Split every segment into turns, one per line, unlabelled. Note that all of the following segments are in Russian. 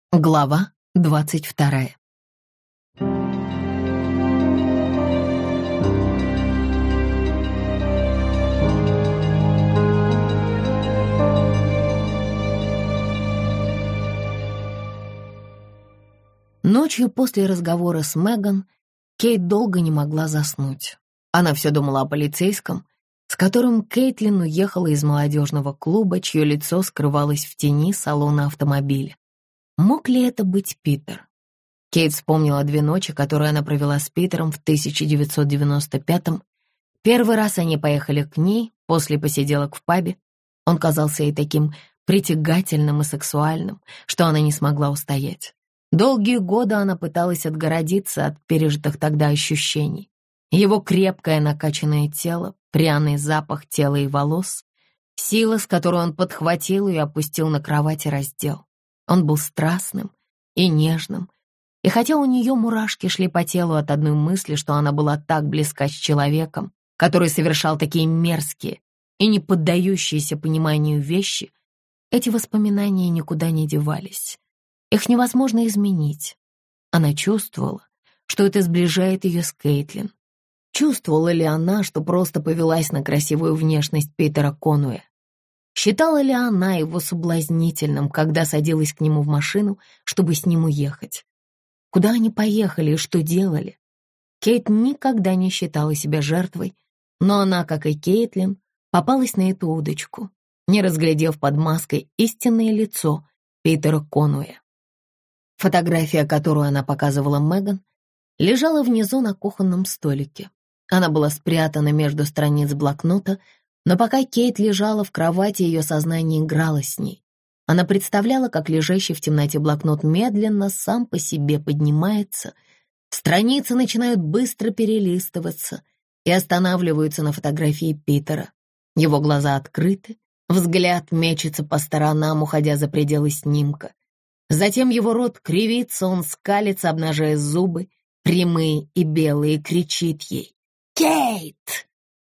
Глава 22. Ночью после разговора с Меган Кейт долго не могла заснуть. Она все думала о полицейском, с которым Кейтлин уехала из молодежного клуба, чье лицо скрывалось в тени салона автомобиля. Мог ли это быть Питер? Кейт вспомнила 2 ночи, которые она провела с Питером в 1995-м. Первый раз они поехали к ней после посиделок в пабе. Он казался ей таким притягательным и сексуальным, что она не смогла устоять. Долгие годы она пыталась отгородиться от пережитых тогда ощущений. Его крепкое накачанное тело, пряный запах тела и волос, сила, с которой он подхватил и опустил на кровать и раздел. Он был страстным и нежным, и хотя у нее мурашки шли по телу от одной мысли, что она была так близка с человеком, который совершал такие мерзкие и не поддающиеся пониманию вещи, эти воспоминания никуда не девались. Их невозможно изменить. Она чувствовала, что это сближает ее с Кейтлин. Чувствовала ли она, что просто повелась на красивую внешность Питера Конуэя? Считала ли она его соблазнительным, когда садилась к нему в машину, чтобы с ним уехать? Куда они поехали и что делали? Кейт никогда не считала себя жертвой, но она, как и Кейтлин, попалась на эту удочку, не разглядев под маской истинное лицо Питера Конуэя. Фотография, которую она показывала Меган, лежала внизу на кухонном столике. Она была спрятана между страниц блокнота, но пока Кейт лежала в кровати, ее сознание играло с ней. Она представляла, как лежащий в темноте блокнот медленно сам по себе поднимается, страницы начинают быстро перелистываться и останавливаются на фотографии Питера. Его глаза открыты, взгляд мечется по сторонам, уходя за пределы снимка. Затем его рот кривится, он скалится, обнажая зубы, прямые и белые, и кричит ей: «Кейт!»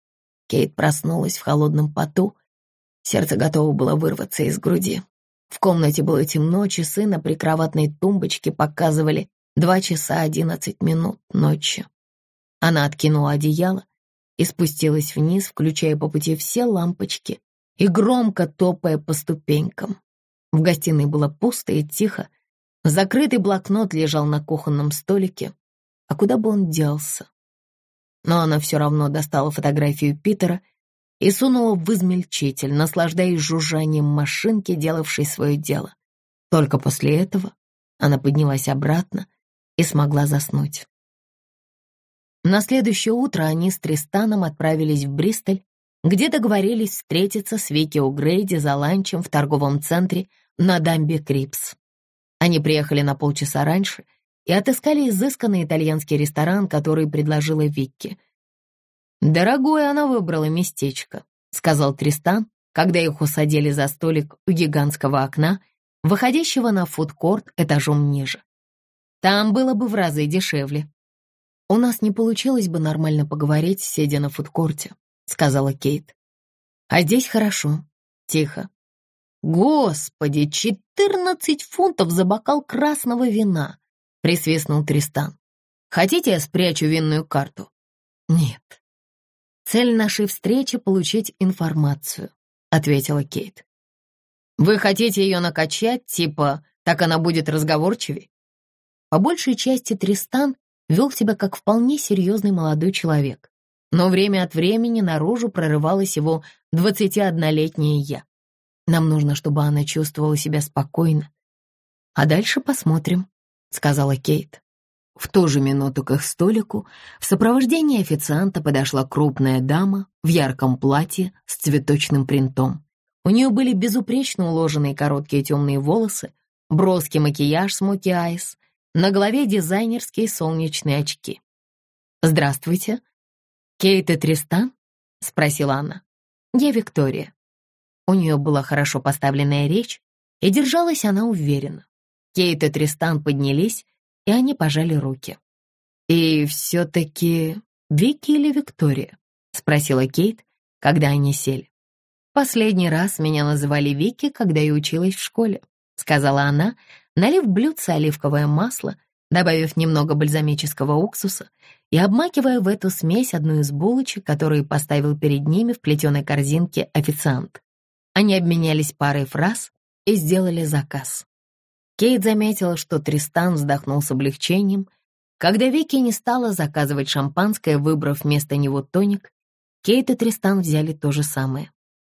Кейт проснулась в холодном поту. Сердце готово было вырваться из груди. В комнате было темно, часы на прикроватной тумбочке показывали 2 часа 11 минут ночи. Она откинула одеяло и спустилась вниз, включая по пути все лампочки и громко топая по ступенькам. В гостиной было пусто и тихо. Закрытый блокнот лежал на кухонном столике. А куда бы он делся? Но она все равно достала фотографию Питера и сунула в измельчитель, наслаждаясь жужжанием машинки, делавшей свое дело. Только после этого она поднялась обратно и смогла заснуть. На следующее утро они с Тристаном отправились в Бристоль, где договорились встретиться с Вики О'Грейди за ланчем в торговом центре на дамбе Крипс. Они приехали на полчаса раньше и отыскали изысканный итальянский ресторан, который предложила Викки. «Дорогое она выбрала местечко», — сказал Тристан, когда их усадили за столик у гигантского окна, выходящего на фудкорт этажом ниже. «Там было бы в разы дешевле». «У нас не получилось бы нормально поговорить, сидя на фудкорте», — сказала Кейт. «А здесь хорошо, тихо». «Господи, 14 фунтов за бокал красного вина!» — присвистнул Тристан. «Хотите, я спрячу винную карту?» «Нет. Цель нашей встречи — получить информацию», — ответила Кейт. «Вы хотите ее накачать, типа, так она будет разговорчивей?» По большей части Тристан вел себя как вполне серьезный молодой человек, но время от времени наружу прорывалось его 21-летнее «я». «Нам нужно, чтобы она чувствовала себя спокойно. А дальше посмотрим», — сказала Кейт. В ту же минуту к их столику в сопровождении официанта подошла крупная дама в ярком платье с цветочным принтом. У нее были безупречно уложенные короткие темные волосы, броский макияж смоки айс, на голове дизайнерские солнечные очки. «Здравствуйте. Кейт и Тристан?» — спросила она. «Я Виктория». У нее была хорошо поставленная речь, и держалась она уверенно. Кейт и Тристан поднялись, и они пожали руки. «И все-таки Вики или Виктория?» — спросила Кейт, когда они сели. «Последний раз меня называли Вики, когда я училась в школе», — сказала она, налив в блюдце оливковое масло, добавив немного бальзамического уксуса и обмакивая в эту смесь одну из булочек, которые поставил перед ними в плетеной корзинке официант. Они обменялись парой фраз и сделали заказ. Кейт заметила, что Тристан вздохнул с облегчением. Когда Вики не стала заказывать шампанское, выбрав вместо него тоник, Кейт и Тристан взяли то же самое.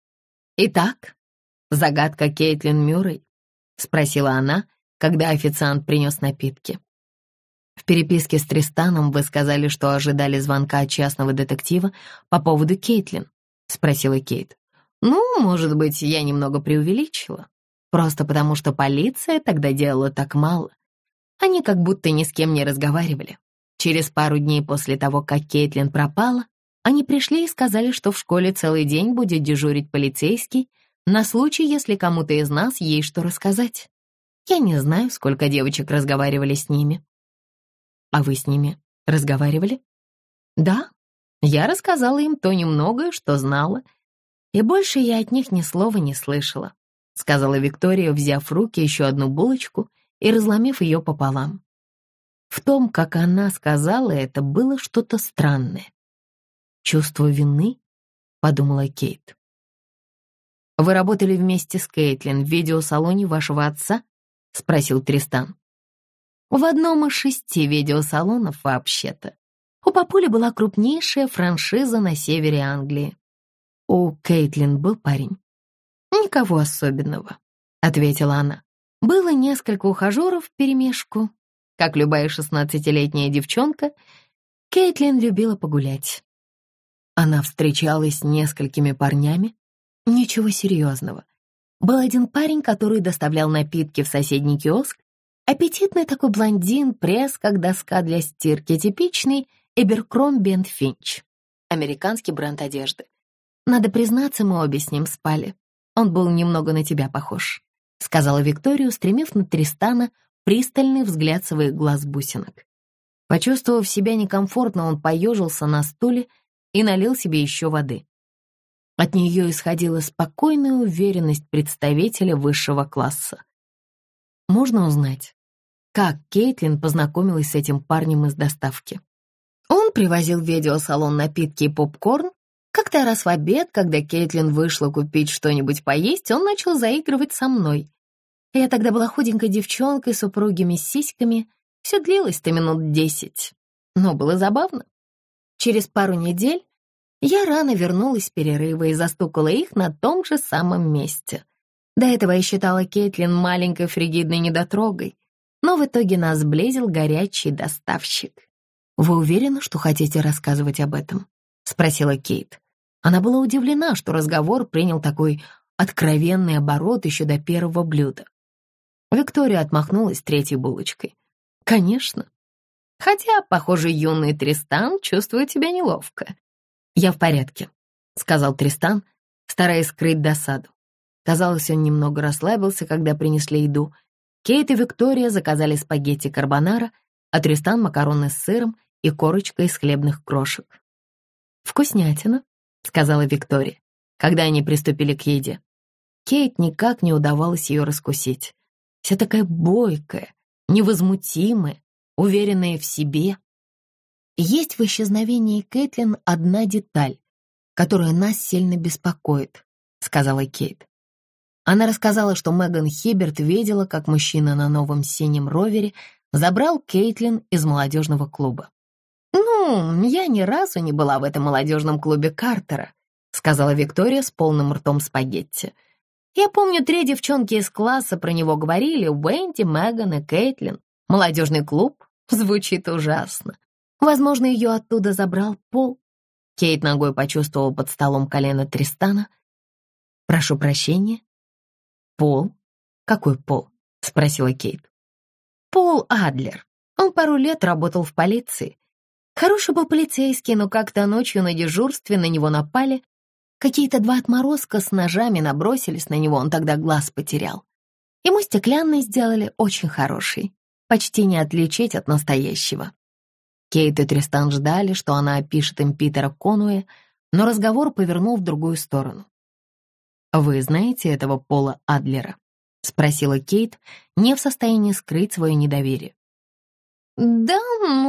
«Итак, загадка Кейтлин Мюррей?» — спросила она, когда официант принес напитки. «В переписке с Тристаном вы сказали, что ожидали звонка от частного детектива по поводу Кейтлин», — спросила Кейт. «Ну, может быть, я немного преувеличила. Просто потому, что полиция тогда делала так мало. Они как будто ни с кем не разговаривали. Через пару дней после того, как Кейтлин пропала, они пришли и сказали, что в школе целый день будет дежурить полицейский на случай, если кому-то из нас есть что рассказать. Я не знаю, сколько девочек разговаривали с ними». «А вы с ними разговаривали?» «Да, я рассказала им то немногое, что знала, и больше я от них ни слова не слышала», сказала Виктория, взяв в руки еще одну булочку и разломив ее пополам. В том, как она сказала это, было что-то странное. «Чувство вины?» — подумала Кейт. «Вы работали вместе с Кейтлин в видеосалоне вашего отца?» — спросил Тристан. «В одном из 6 видеосалонов вообще-то. У папули была крупнейшая франшиза на севере Англии. У Кейтлин был парень?» «Никого особенного», — ответила она. «Было несколько ухажеров вперемешку. Как любая 16-летняя девчонка, Кейтлин любила погулять. Она встречалась с несколькими парнями. Ничего серьезного. Был один парень, который доставлял напитки в соседний киоск. Аппетитный такой блондин, пресс как доска для стирки, типичный Эберкромби энд Финч. Американский бренд одежды. Надо признаться, мы обе с ним спали. Он был немного на тебя похож», — сказала Виктория, устремив на Тристана пристальный взгляд своих глаз-бусинок. Почувствовав себя некомфортно, он поежился на стуле и налил себе еще воды. От нее исходила спокойная уверенность представителя высшего класса. «Можно узнать, как Кейтлин познакомилась с этим парнем из доставки?» Он привозил в видеосалон напитки и попкорн. Как-то раз в обед, когда Кейтлин вышла купить что-нибудь поесть, он начал заигрывать со мной. Я тогда была худенькой девчонкой с упругими сиськами. Все длилось-то минут 10, но было забавно. Через пару недель я рано вернулась с перерыва и застукала их на том же самом месте. До этого я считала Кейтлин маленькой фригидной недотрогой, но в итоге нас сблизил горячий доставщик. «Вы уверены, что хотите рассказывать об этом?» — спросила Кейт. Она была удивлена, что разговор принял такой откровенный оборот еще до первого блюда. Виктория отмахнулась 3-й булочкой. «Конечно. Хотя, похоже, юный Тристан чувствует себя неловко». «Я в порядке», — сказал Тристан, стараясь скрыть досаду. Казалось, он немного расслабился, когда принесли еду. Кейт и Виктория заказали спагетти карбонара, а Тристан — макароны с сыром и корочкой из хлебных крошек. «Вкуснятина», — сказала Виктория, когда они приступили к еде. Кейт никак не удавалось ее раскусить. Вся такая бойкая, невозмутимая, уверенная в себе. Есть в исчезновении Кейтлин одна деталь, которая нас сильно беспокоит, сказала Кейт. Она рассказала, что Меган Хиберт видела, как мужчина на новом синем ровере забрал Кейтлин из молодежного клуба. «Ну, я ни разу не была в этом молодежном клубе Картера», сказала Виктория с полным ртом спагетти. «Я помню, 3 девчонки из класса про него говорили: Уэнди, Меган и Кейтлин. Молодежный клуб? Звучит ужасно. Возможно, ее оттуда забрал Пол». Кейт ногой почувствовала под столом колено Тристана. «Прошу прощения. Пол? Какой Пол?» — спросила Кейт. «Пол Адлер. Он пару лет работал в полиции. Хороший был полицейский, но как-то ночью на дежурстве на него напали. Какие-то 2 отморозка с ножами набросились на него, он тогда глаз потерял. Ему стеклянный сделали, очень хороший, почти не отличить от настоящего». Кейт и Тристан ждали, что она опишет им Питера Конуэя, но разговор повернул в другую сторону. «Вы знаете этого Пола Адлера?» — спросила Кейт, не в состоянии скрыть свое недоверие. «Да,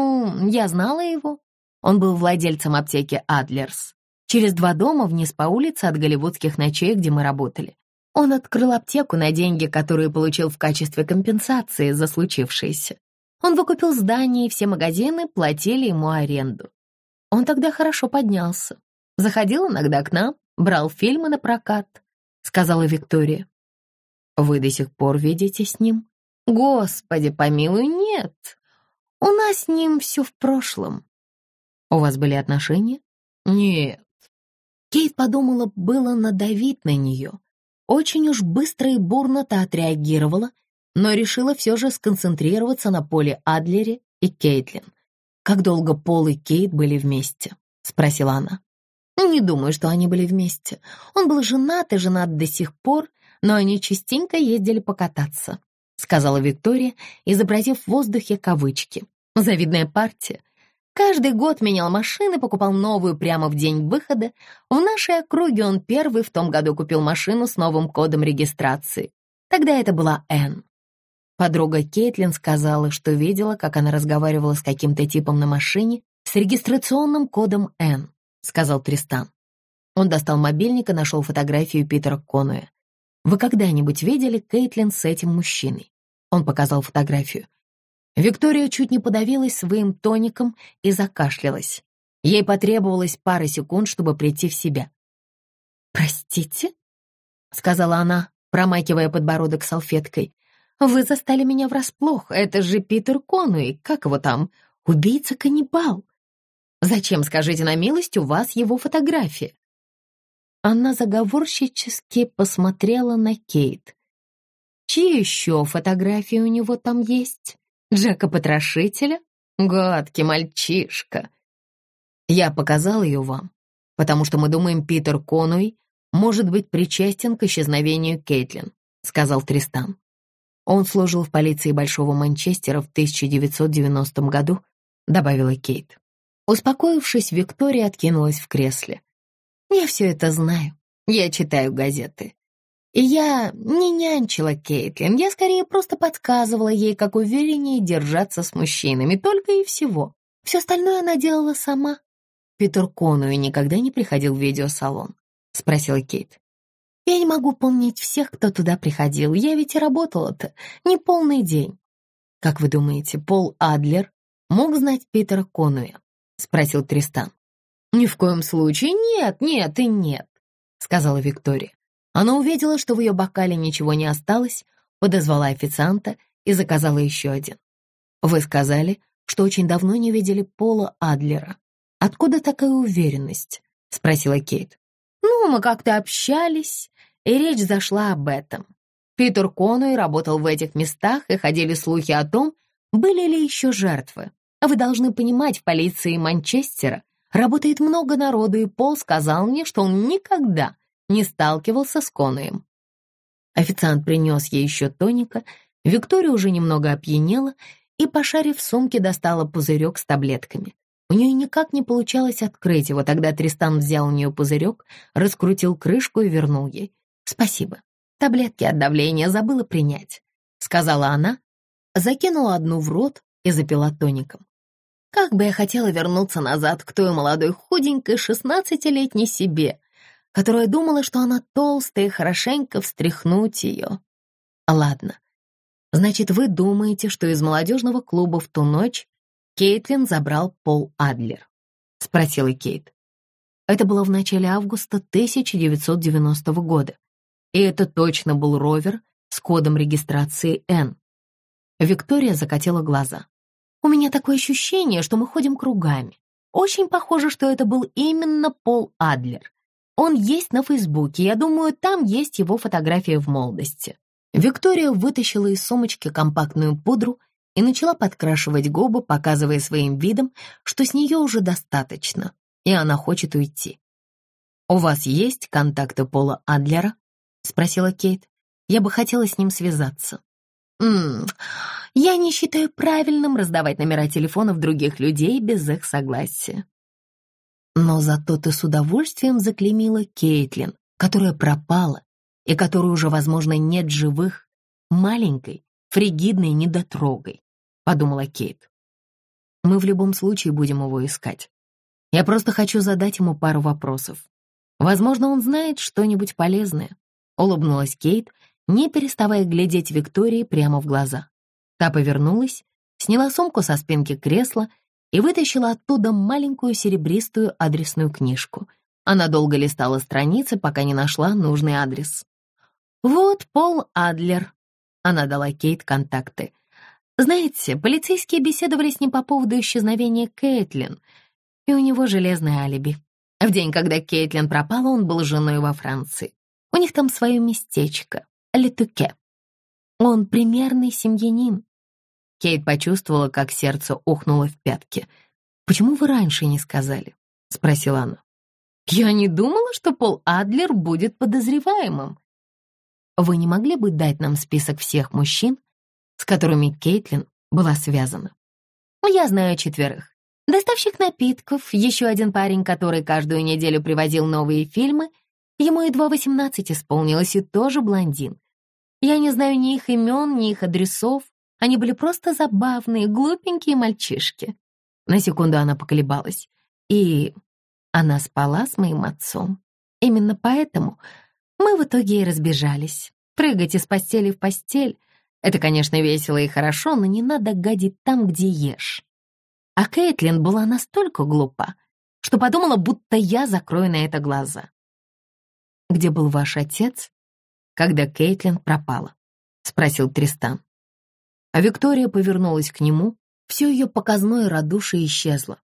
я знала его. Он был владельцем аптеки «Адлерс». Через 2 дома вниз по улице от голливудских ночей, где мы работали. Он открыл аптеку на деньги, которые получил в качестве компенсации за случившееся. Он выкупил здание, и все магазины платили ему аренду. Он тогда хорошо поднялся. Заходил иногда к нам, брал фильмы на прокат», — сказала Виктория. «Вы до сих пор видите с ним?» «Господи помилуй, нет. У нас с ним все в прошлом». «У вас были отношения?» «Нет». Кейт подумала было надавить на нее. Очень уж быстро и бурно та отреагировала, но решила все же сконцентрироваться на Поле Адлере и Кейтлин. «Как долго Пол и Кейт были вместе?» — спросила она. «Не думаю, что они были вместе. Он был женат и женат до сих пор, но они частенько ездили покататься», — сказала Виктория, изобразив в воздухе кавычки. «Завидная партия. Каждый год менял машины, покупал новую прямо в день выхода. В нашей округе он первый в том году купил машину с новым кодом регистрации. Тогда это была Энн». Подруга Кейтлин сказала, что видела, как она разговаривала с каким-то типом на машине с регистрационным кодом Энн, сказал Тристан. Он достал мобильник и нашел фотографию Питера Конуэя. «Вы когда-нибудь видели Кейтлин с этим мужчиной?» Он показал фотографию. Виктория чуть не подавилась своим тоником и закашлялась. Ей потребовалось пара секунд, чтобы прийти в себя. «Простите?» — сказала она, промакивая подбородок салфеткой. «Вы застали меня врасплох. Это же Питер Конуэй, как его там, убийца-каннибал. Зачем, скажите на милость, у вас его фотография?» Она заговорщически посмотрела на Кейт. «Чьи еще фотографии у него там есть? Джека-потрошителя? Гадкий мальчишка!» «Я показал ее вам, потому что мы думаем, Питер Конуэй может быть причастен к исчезновению Кейтлин», сказал Тристан. «Он служил в полиции Большого Манчестера в 1990 году», добавила Кейт. Успокоившись, Виктория откинулась в кресле. «Я все это знаю. Я читаю газеты. И я не нянчила Кейтлин, я скорее просто подсказывала ей, как увереннее держаться с мужчинами, только и всего. Все остальное она делала сама». «Питер Конуэй никогда не приходил в видеосалон?» спросила Кейт. «Я не могу помнить всех, кто туда приходил. Я ведь и работала-то не полный день». «Как вы думаете, Пол Адлер мог знать Питера Конуэя?» спросил Тристан. «Ни в коем случае, нет, нет и нет», сказала Виктория. Она увидела, что в ее бокале ничего не осталось, подозвала официанта и заказала еще один. «Вы сказали, что очень давно не видели Пола Адлера. Откуда такая уверенность?» спросила Кейт. «Мы как-то общались, и речь зашла об этом. Питер Конуэй работал в этих местах, и ходили слухи о том, были ли еще жертвы. Вы должны понимать, в полиции Манчестера работает много народу, и Пол сказал мне, что он никогда не сталкивался с Конуэем». Официант принес ей еще тоника, Виктория уже немного опьянела и, пошарив в сумке, достала пузырек с таблетками. У нее никак не получалось открыть его, тогда Тристан взял у нее пузырек, раскрутил крышку и вернул ей. «Спасибо, таблетки от давления забыла принять», — сказала она, закинула одну в рот и запила тоником. «Как бы я хотела вернуться назад к той молодой худенькой 16-летней себе, которая думала, что она толстая, и хорошенько встряхнуть ее. Ладно, значит, вы думаете, что из молодежного клуба в ту ночь Кейтлин забрал Пол Адлер?» — спросила Кейт. Это было в начале августа 1990 года, и это точно был ровер с кодом регистрации N. Виктория закатила глаза. «У меня такое ощущение, что мы ходим кругами. Очень похоже, что это был именно Пол Адлер. Он есть на Фейсбуке, я думаю, там есть его фотография в молодости». Виктория вытащила из сумочки компактную пудру и начала подкрашивать губы, показывая своим видом, что с нее уже достаточно, и она хочет уйти. «У вас есть контакты Пола Адлера?» — спросила Кейт. «Я бы хотела с ним связаться». Я не считаю правильным раздавать номера телефонов других людей без их согласия». «Но зато ты с удовольствием заклеймила Кейтлин, которая пропала и которой уже, возможно, нет живых, маленькой, фригидной недотрогой, подумала Кейт. Мы в любом случае будем его искать. Я просто хочу задать ему пару вопросов. Возможно, он знает что-нибудь полезное. Улыбнулась Кейт, не переставая глядеть Виктории прямо в глаза. Та повернулась, сняла сумку со спинки кресла и вытащила оттуда маленькую серебристую адресную книжку. Она долго листала страницы, пока не нашла нужный адрес. «Вот Пол Адлер». Она дала Кейт контакты. «Знаете, полицейские беседовали с ним по поводу исчезновения Кейтлин, и у него железное алиби. В день, когда Кейтлин пропала, он был с женой во Франции. У них там свое местечко, Летуке. Он примерный семьянин». Кейт почувствовала, как сердце ухнуло в пятки. «Почему вы раньше не сказали?» — спросила она. «Я не думала, что Пол Адлер будет подозреваемым». «Вы не могли бы дать нам список всех мужчин, с которыми Кейтлин была связана?» «Я знаю 4. Доставщик напитков, еще один парень, который каждую неделю привозил новые фильмы. Ему едва 18 исполнилось, и тоже блондин. Я не знаю ни их имен, ни их адресов. Они были просто забавные, глупенькие мальчишки». На секунду она поколебалась. «И она спала с моим отцом. Именно поэтому мы в итоге и разбежались. Прыгать из постели в постель — это, конечно, весело и хорошо, но не надо гадить там, где ешь». А Кейтлин была настолько глупа, что подумала, будто я закрою на это глаза. «Где был ваш отец, когда Кейтлин пропала?» — спросил Тристан. А Виктория повернулась к нему, все ее показное радушие исчезло.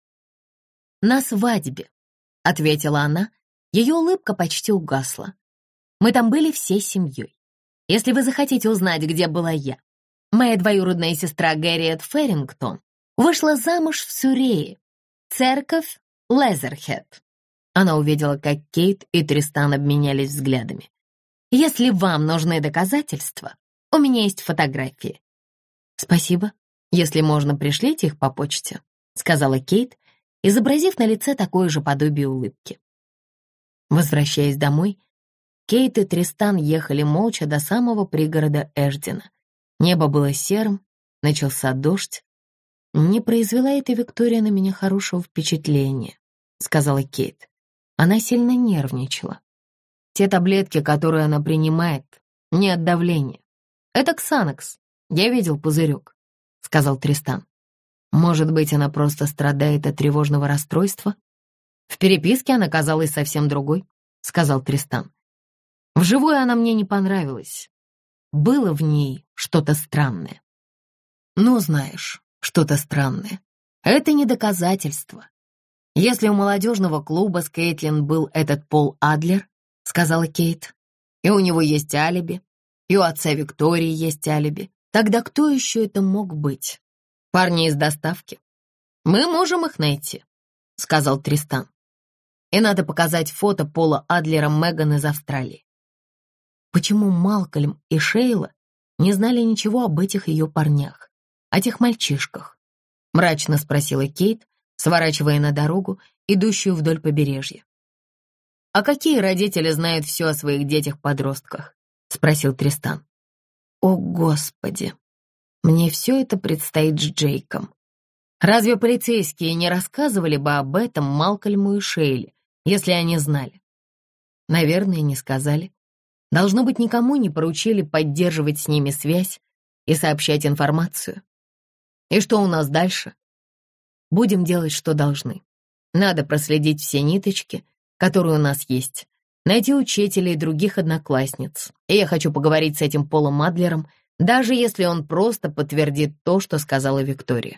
«На свадьбе», — ответила она, ее улыбка почти угасла. «Мы там были всей семьей. Если вы захотите узнать, где была я, моя двоюродная сестра Гэрриет Феррингтон вышла замуж в Сурее, церковь Лезерхед». Она увидела, как Кейт и Тристан обменялись взглядами. «Если вам нужны доказательства, у меня есть фотографии». «Спасибо. Если можно, пришлите их по почте», — сказала Кейт, изобразив на лице такое же подобие улыбки. Возвращаясь домой, Кейт и Тристан ехали молча до самого пригорода Эшдена. Небо было серым, начался дождь. «Не произвела эта Виктория на меня хорошего впечатления», — сказала Кейт. Она сильно нервничала. «Те таблетки, которые она принимает, не от давления. Это Ксанакс. Я видел пузырек», — сказал Тристан. «Может быть, она просто страдает от тревожного расстройства?» «В переписке она казалась совсем другой», — сказал Тристан. «Вживую она мне не понравилась. Было в ней что-то странное». «Ну, знаешь, что-то странное. Это не доказательство. Если у молодежного клуба с Кейтлин был этот Пол Адлер, — сказала Кейт, — и у него есть алиби, и у отца Виктории есть алиби, тогда кто еще это мог быть? Парни из доставки. Мы можем их найти», — сказал Тристан. «И надо показать фото Пола Адлера Меган из Австралии». Почему Малкольм и Шейла не знали ничего об этих ее парнях, о тех мальчишках? Мрачно спросила Кейт, сворачивая на дорогу, идущую вдоль побережья. «А какие родители знают все о своих детях-подростках?» — спросил Тристан. «О, Господи! Мне все это предстоит с Джейком. Разве полицейские не рассказывали бы об этом Малкольму и Шейле, если они знали?» «Наверное, не сказали. Должно быть, никому не поручили поддерживать с ними связь и сообщать информацию. И что у нас дальше? Будем делать, что должны. Надо проследить все ниточки, которые у нас есть, найти учителя и других одноклассниц. И я хочу поговорить с этим Полом Адлером, даже если он просто подтвердит то, что сказала Виктория».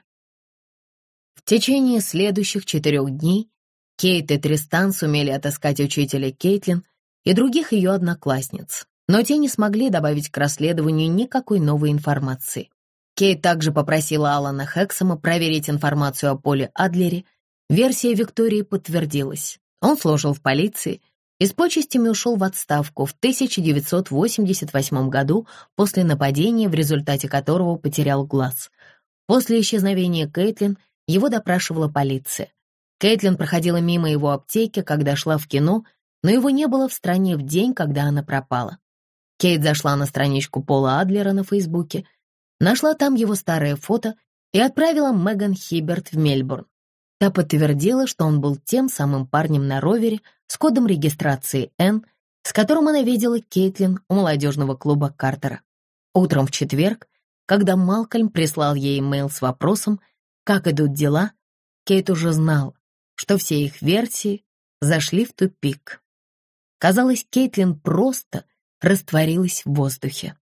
В течение следующих 4 дней Кейт и Тристан сумели отыскать учителя Кейтлин и других ее одноклассниц, но те не смогли добавить к расследованию никакой новой информации. Кейт также попросила Алана Хексома проверить информацию о Поле Адлере. Версия Виктории подтвердилась. Он служил в полиции и с почестями ушел в отставку в 1988 году после нападения, в результате которого потерял глаз. После исчезновения Кейтлин его допрашивала полиция. Кейтлин проходила мимо его аптеки, когда шла в кино, но его не было в стране в день, когда она пропала. Кейт зашла на страничку Пола Адлера на Фейсбуке, нашла там его старое фото и отправила Меган Хиберт в Мельбурн. Та подтвердила, что он был тем самым парнем на ровере с кодом регистрации N, с которым она видела Кейтлин у молодежного клуба Картера. Утром в четверг, когда Малкольм прислал ей имейл с вопросом, как идут дела, Кейт уже знала, что все их версии зашли в тупик. Казалось, Кейтлин просто растворилась в воздухе.